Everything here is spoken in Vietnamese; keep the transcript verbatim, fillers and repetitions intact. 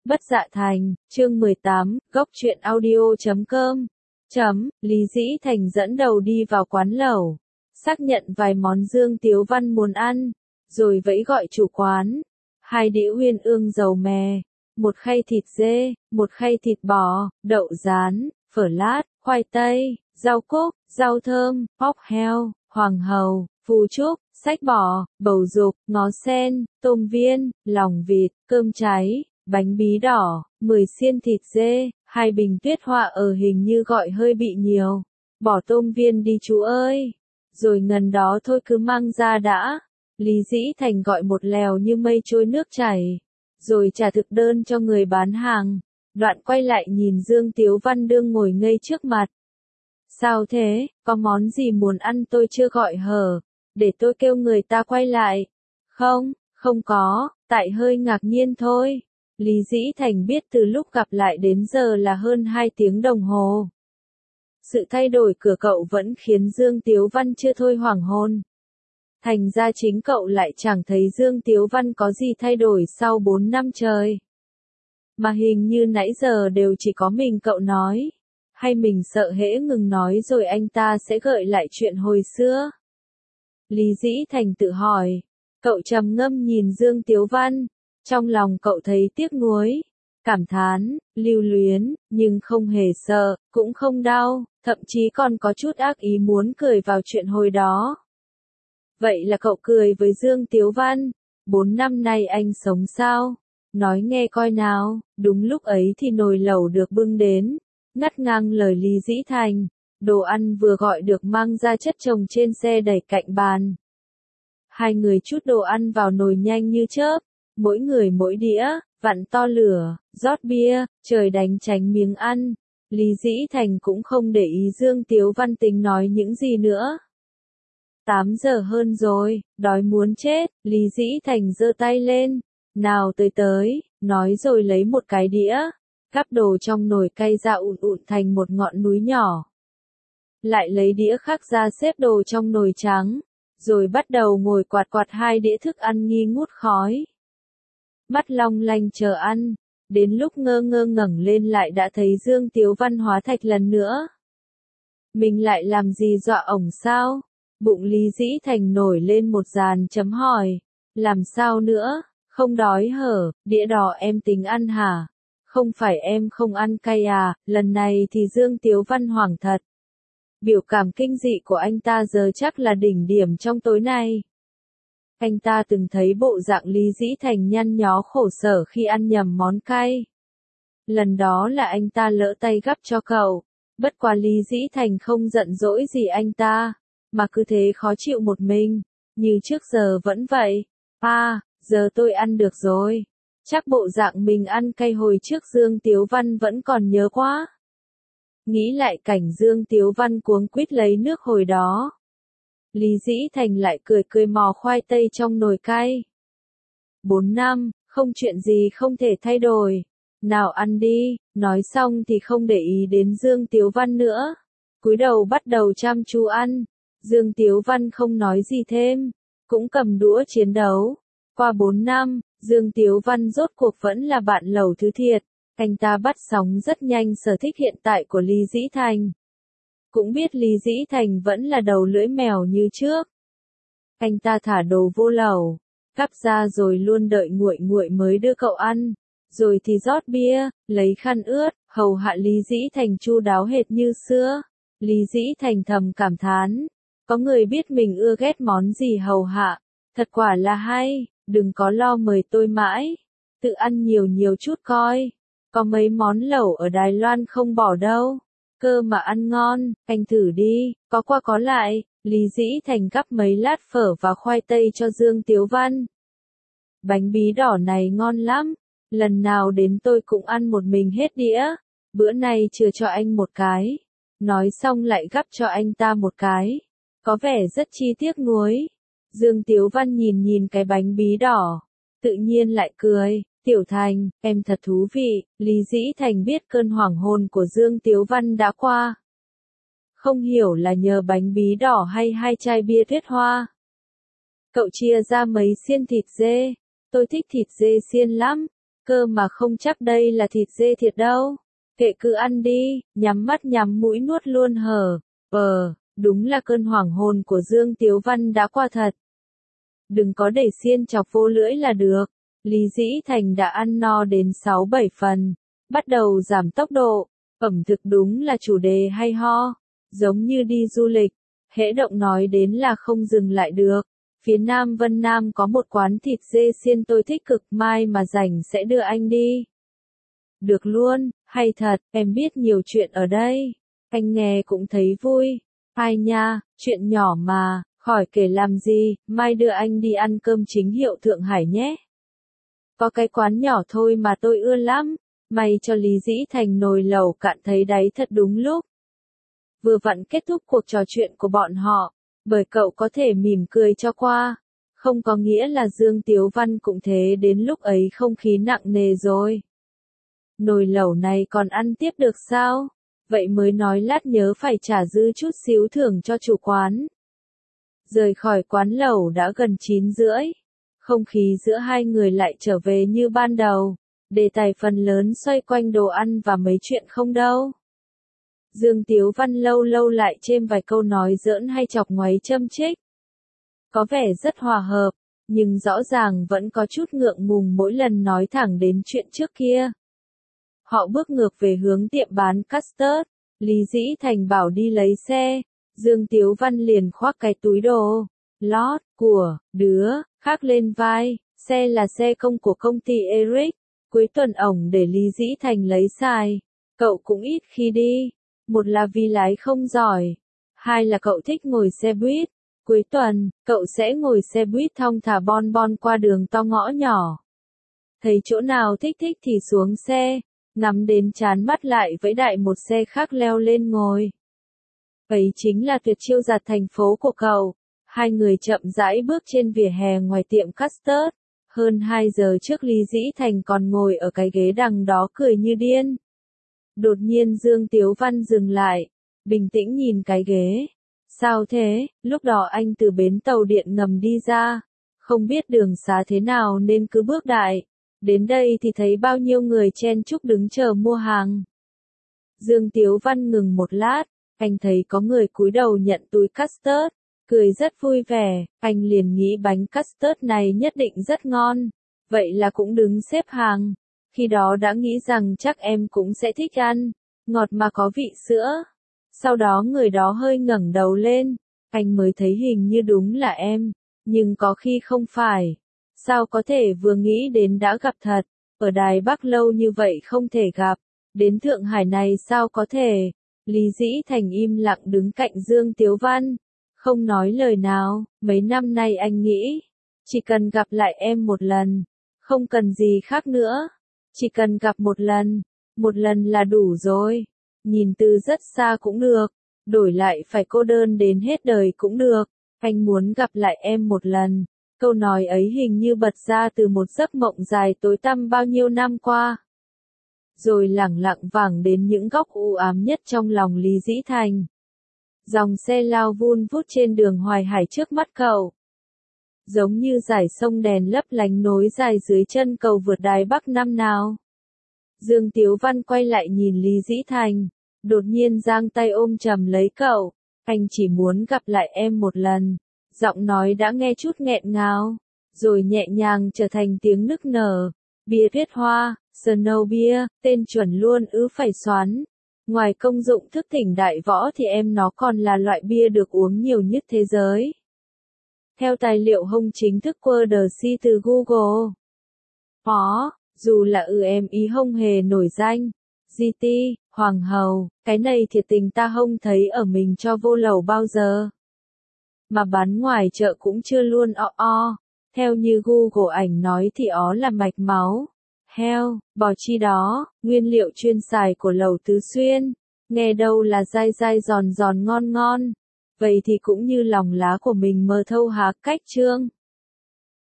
Bất Dạ Thành, chương mười tám, góc truyện audio chấm com. Chấm, Lý Dĩ Thành dẫn đầu đi vào quán lẩu, xác nhận vài món Dương Tiếu Văn muốn ăn, rồi vẫy gọi chủ quán. Hai đĩa uyên ương dầu mè, một khay thịt dê, một khay thịt bò, đậu rán, phở lát, khoai tây, rau cúc, rau thơm, bóc heo, hoàng hầu, phù trúc, sách bò, bầu dục, ngó sen, tôm viên, lòng vịt, cơm cháy, bánh bí đỏ, mười xiên thịt dê, hai bình tuyết họa ở hình như gọi hơi bị nhiều. Bỏ tôm viên đi chú ơi. Rồi ngần đó thôi cứ mang ra đã. Lý Dĩ Thành gọi một lèo như mây trôi nước chảy. Rồi trả thực đơn cho người bán hàng. Đoạn quay lại nhìn Dương Tiếu Văn đương ngồi ngây trước mặt. Sao thế, có món gì muốn ăn tôi chưa gọi hở, để tôi kêu người ta quay lại. Không, không có, tại hơi ngạc nhiên thôi. Lý Dĩ Thành biết từ lúc gặp lại đến giờ là hơn hai tiếng đồng hồ. Sự thay đổi của cậu vẫn khiến Dương Tiếu Văn chưa thôi hoảng hồn. Thành ra chính cậu lại chẳng thấy Dương Tiếu Văn có gì thay đổi sau bốn năm trời. Mà hình như nãy giờ đều chỉ có mình cậu nói. Hay mình sợ hễ ngừng nói rồi anh ta sẽ gợi lại chuyện hồi xưa? Lý Dĩ Thành tự hỏi. Cậu trầm ngâm nhìn Dương Tiếu Văn. Trong lòng cậu thấy tiếc nuối, cảm thán, lưu luyến, nhưng không hề sợ, cũng không đau, thậm chí còn có chút ác ý muốn cười vào chuyện hồi đó. Vậy là cậu cười với Dương Tiếu Văn, bốn năm nay anh sống sao? Nói nghe coi nào. Đúng lúc ấy thì nồi lẩu được bưng đến, ngắt ngang lời Lý Dĩ Thành, đồ ăn vừa gọi được mang ra chất chồng trên xe đẩy cạnh bàn. Hai người chút đồ ăn vào nồi nhanh như chớp. Mỗi người mỗi đĩa, vặn to lửa, rót bia, trời đánh tránh miếng ăn. Lý Dĩ Thành cũng không để ý Dương Tiếu Văn tính nói những gì nữa. Tám giờ hơn rồi, đói muốn chết, Lý Dĩ Thành giơ tay lên. Nào tới tới, nói rồi lấy một cái đĩa, gắp đồ trong nồi cay ra ụn ụn thành một ngọn núi nhỏ. Lại lấy đĩa khác ra xếp đồ trong nồi trắng, rồi bắt đầu ngồi quạt quạt hai đĩa thức ăn nghi ngút khói. Mắt long lanh chờ ăn, đến lúc ngơ ngơ ngẩng lên lại đã thấy Dương Tiếu Văn hóa thạch lần nữa. Mình lại làm gì dọa ổng sao? Bụng Lý Dĩ Thành nổi lên một dàn chấm hỏi. Làm sao nữa? Không đói hở, đĩa đỏ em tính ăn hả? Không phải em không ăn cay à? Lần này thì Dương Tiếu Văn hoảng thật. Biểu cảm kinh dị của anh ta giờ chắc là đỉnh điểm trong tối nay. Anh ta từng thấy bộ dạng Lý Dĩ Thành nhăn nhó khổ sở khi ăn nhầm món cay. Lần đó là anh ta lỡ tay gắp cho cậu. Bất quá Lý Dĩ Thành không giận dỗi gì anh ta, mà cứ thế khó chịu một mình, như trước giờ vẫn vậy. À, giờ tôi ăn được rồi. Chắc bộ dạng mình ăn cay hồi trước Dương Tiếu Văn vẫn còn nhớ quá. Nghĩ lại cảnh Dương Tiếu Văn cuống quýt lấy nước hồi đó. Lý Dĩ Thành lại cười cười mò khoai tây trong nồi cay. Bốn năm, không chuyện gì không thể thay đổi. Nào ăn đi, nói xong thì không để ý đến Dương Tiếu Văn nữa. Cúi đầu bắt đầu chăm chú ăn. Dương Tiếu Văn không nói gì thêm, cũng cầm đũa chiến đấu. Qua bốn năm, Dương Tiếu Văn rốt cuộc vẫn là bạn lẩu thứ thiệt. Anh ta bắt sóng rất nhanh sở thích hiện tại của Lý Dĩ Thành. Cũng biết Lý Dĩ Thành vẫn là đầu lưỡi mèo như trước. Anh ta thả đồ vô lẩu, cắp ra rồi luôn đợi nguội nguội mới đưa cậu ăn. Rồi thì rót bia, lấy khăn ướt, hầu hạ Lý Dĩ Thành chu đáo hệt như xưa. Lý Dĩ Thành thầm cảm thán. Có người biết mình ưa ghét món gì hầu hạ. Thật quả là hay, đừng có lo mời tôi mãi. Tự ăn nhiều nhiều chút coi. Có mấy món lẩu ở Đài Loan không bỏ đâu. Cơ mà ăn ngon, anh thử đi, có qua có lại. Lý Dĩ Thành gắp mấy lát phở và khoai tây cho Dương Tiếu Văn. Bánh bí đỏ này ngon lắm, lần nào đến tôi cũng ăn một mình hết đĩa, bữa nay chừa cho anh một cái. Nói xong lại gắp cho anh ta một cái, có vẻ rất chi tiếc nuối. Dương Tiếu Văn nhìn nhìn cái bánh bí đỏ, tự nhiên lại cười. Tiểu Thành, em thật thú vị. Lý Dĩ Thành biết cơn hoảng hồn của Dương Tiếu Văn đã qua. Không hiểu là nhờ bánh bí đỏ hay hai chai bia tuyết hoa. Cậu chia ra mấy xiên thịt dê. Tôi thích thịt dê xiên lắm. Cơ mà không chắc đây là thịt dê thiệt đâu. Kệ cứ ăn đi, nhắm mắt nhắm mũi nuốt luôn hở. Ờ, đúng là cơn hoảng hồn của Dương Tiếu Văn đã qua thật. Đừng có để xiên chọc vô lưỡi là được. Lý Dĩ Thành đã ăn no đến sáu bảy phần. Bắt đầu giảm tốc độ. Ẩm thực đúng là chủ đề hay ho. Giống như đi du lịch. Hễ động nói đến là không dừng lại được. Phía Nam Vân Nam có một quán thịt dê xiên tôi thích cực, mai mà rảnh sẽ đưa anh đi. Được luôn, hay thật, em biết nhiều chuyện ở đây. Anh nghe cũng thấy vui. Ai nha, chuyện nhỏ mà, khỏi kể làm gì, mai đưa anh đi ăn cơm chính hiệu Thượng Hải nhé. Có cái quán nhỏ thôi mà tôi ưa lắm. May cho Lý Dĩ Thành nồi lẩu cạn thấy đáy thật đúng lúc. Vừa vặn kết thúc cuộc trò chuyện của bọn họ, bởi cậu có thể mỉm cười cho qua. Không có nghĩa là Dương Tiếu Văn cũng thế, đến lúc ấy không khí nặng nề rồi. Nồi lẩu này còn ăn tiếp được sao? Vậy mới nói lát nhớ phải trả dư chút xíu thưởng cho chủ quán. Rời khỏi quán lẩu đã gần chín rưỡi. Không khí giữa hai người lại trở về như ban đầu. Đề tài phần lớn xoay quanh đồ ăn và mấy chuyện không đâu. Dương Tiếu Văn lâu lâu lại chêm vài câu nói giỡn hay chọc ngoáy châm chích. Có vẻ rất hòa hợp, nhưng rõ ràng vẫn có chút ngượng ngùng mỗi lần nói thẳng đến chuyện trước kia. Họ bước ngược về hướng tiệm bán custard. Lý Dĩ Thành bảo đi lấy xe. Dương Tiếu Văn liền khoác cái túi đồ lót của đứa khác lên vai. Xe là xe công của công ty Eric. Cuối tuần ổng để Lý Dĩ Thành lấy xài. Cậu cũng ít khi đi. Một là vì lái không giỏi. Hai là cậu thích ngồi xe buýt. Cuối tuần, cậu sẽ ngồi xe buýt thong thả bon bon qua đường to ngõ nhỏ. Thấy chỗ nào thích thích thì xuống xe. Ngắm đến chán mắt lại vẫy đại một xe khác leo lên ngồi. Ấy chính là tuyệt chiêu giặt thành phố của cậu. Hai người chậm rãi bước trên vỉa hè ngoài tiệm custard. Hơn hai giờ trước Lý Dĩ Thành còn ngồi ở cái ghế đằng đó cười như điên. Đột nhiên Dương Tiếu Văn dừng lại, bình tĩnh nhìn cái ghế. Sao thế? Lúc đó anh từ bến tàu điện ngầm đi ra. Không biết đường xá thế nào nên cứ bước đại. Đến đây thì thấy bao nhiêu người chen chúc đứng chờ mua hàng. Dương Tiếu Văn ngừng một lát, anh thấy có người cúi đầu nhận túi custard, cười rất vui vẻ, anh liền nghĩ bánh custard này nhất định rất ngon, vậy là cũng đứng xếp hàng. Khi đó đã nghĩ rằng chắc em cũng sẽ thích ăn, ngọt mà có vị sữa. Sau đó người đó hơi ngẩng đầu lên, anh mới thấy hình như đúng là em, nhưng có khi không phải. Sao có thể vừa nghĩ đến đã gặp thật, ở Đài Bắc lâu như vậy không thể gặp, đến Thượng Hải này sao có thể. Lý Dĩ Thành im lặng đứng cạnh Dương Tiếu Văn, không nói lời nào. Mấy năm nay anh nghĩ, chỉ cần gặp lại em một lần, không cần gì khác nữa, chỉ cần gặp một lần, một lần là đủ rồi. Nhìn từ rất xa cũng được, đổi lại phải cô đơn đến hết đời cũng được, anh muốn gặp lại em một lần. Câu nói ấy hình như bật ra từ một giấc mộng dài tối tăm bao nhiêu năm qua. Rồi lẳng lặng vẳng đến những góc u ám nhất trong lòng Lý Dĩ Thành. Dòng xe lao vun vút trên đường Hoài Hải trước mắt cậu. Giống như dải sông đèn lấp lánh nối dài dưới chân cầu vượt Đài Bắc năm nào. Dương Tiếu Văn quay lại nhìn Lý Dĩ Thành, đột nhiên giang tay ôm chầm lấy cậu. Anh chỉ muốn gặp lại em một lần. Giọng nói đã nghe chút nghẹn ngào, rồi nhẹ nhàng trở thành tiếng nức nở. Bia tuyết hoa, Snow Beer, tên chuẩn luôn ư phải xoắn. Ngoài công dụng thức tỉnh đại võ thì em nó còn là loại bia được uống nhiều nhất thế giới. Theo tài liệu hông chính thức Word C từ Google. Ó, dù là ư em ý hông hề nổi danh. giê tê, Hoàng hậu, cái này thiệt tình ta hông thấy ở mình cho vô lầu bao giờ. Mà bán ngoài chợ cũng chưa luôn o o. Theo như Google ảnh nói thì ó là mạch máu, heo, bò chi đó, nguyên liệu chuyên xài của lẩu Tứ Xuyên. Nghe đâu là dai dai giòn giòn ngon ngon. Vậy thì cũng như lòng lá của mình mơ thâu há cách trương.